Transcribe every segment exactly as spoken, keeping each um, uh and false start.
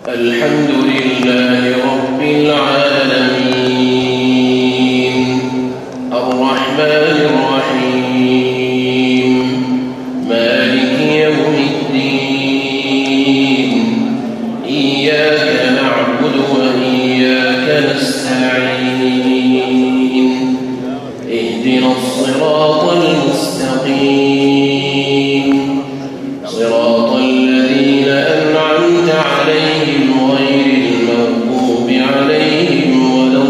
الحمد لله رب العالمين الرحمن الرحيم مالك يوم الدين إياك نعبد وإياك نستعين اهدنا الصراط المستقيم صراط الذين أنعمت عليهم غير المغضوب عليهم ولا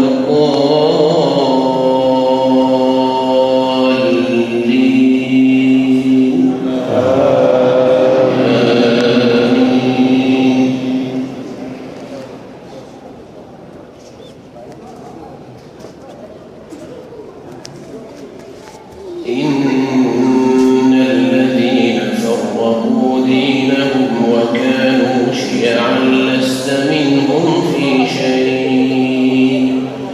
الضالين آمين. إن الذين فرقوا دينهم وكانوا شيعا لست منهم في شيء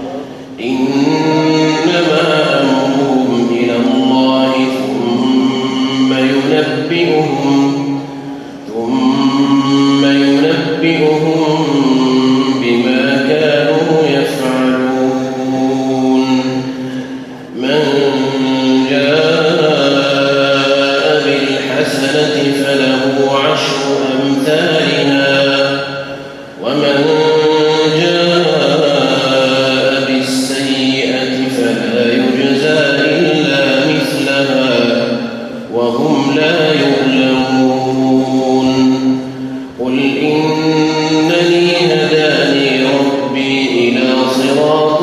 إنما أمرهم إلى الله ثم ينبئهم ثم ينبئهم بما كانوا يفعلون من جاء بالحسنة فله عشر أمثالها ومن جاء بالسيئة فلا يجزى إلا مثلها وهم لا يظلمون قل إنني هداني ربي إلى صراط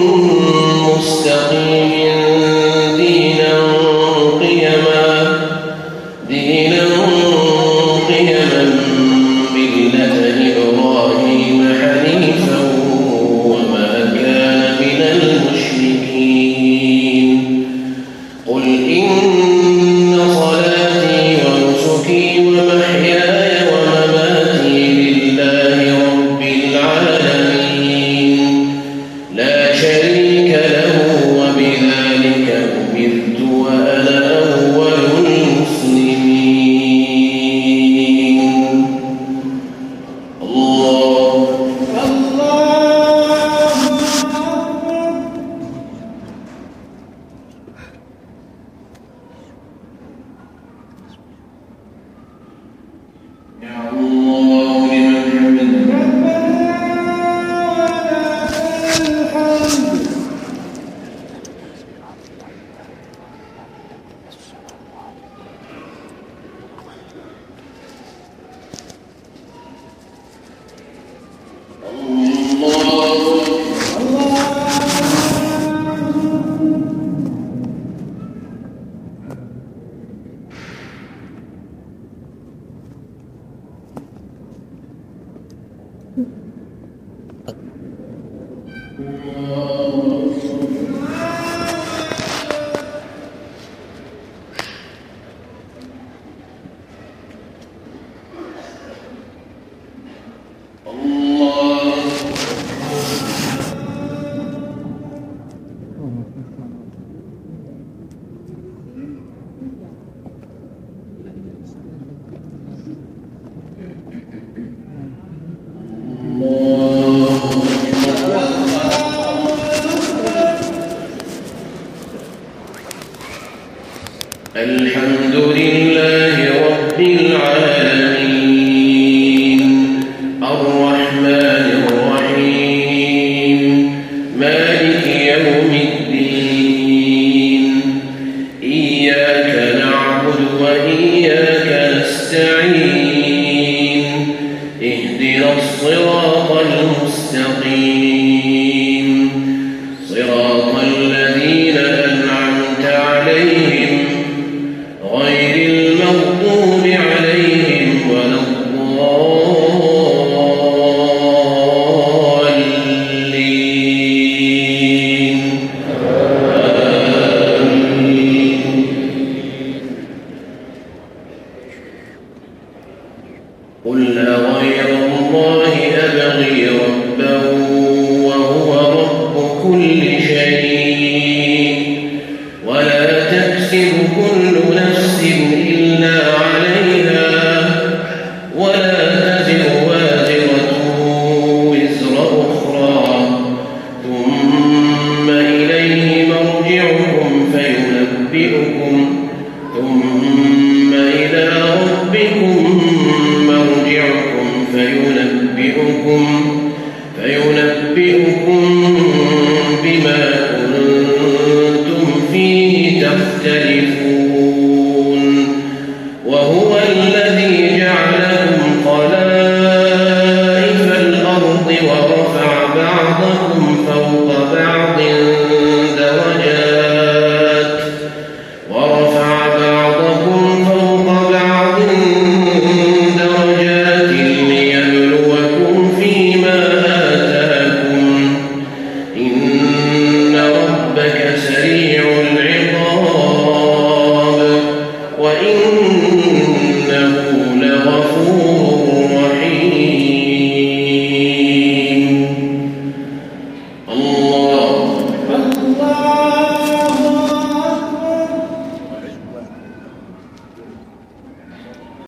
مستقيم دينا قيما دينا قيما ملة إبراهيم حنيفا وما كان من المشركين قل إن صلاتي ونسكي ومحياي ومماتي لله رب العالمين لا شريك له وبذلك أمرت وأنا أول المسلمين الله الله يا الله لمن حمده الحمد لله رب العالمين الرحمن الرحيم مالك يوم الدين إياك نعبد وإياك نستعين اهدنا الصراط المستقيم صراط الذين أنعمت عليهم غير المغضوب عليهم ولا الضالين آمين. قل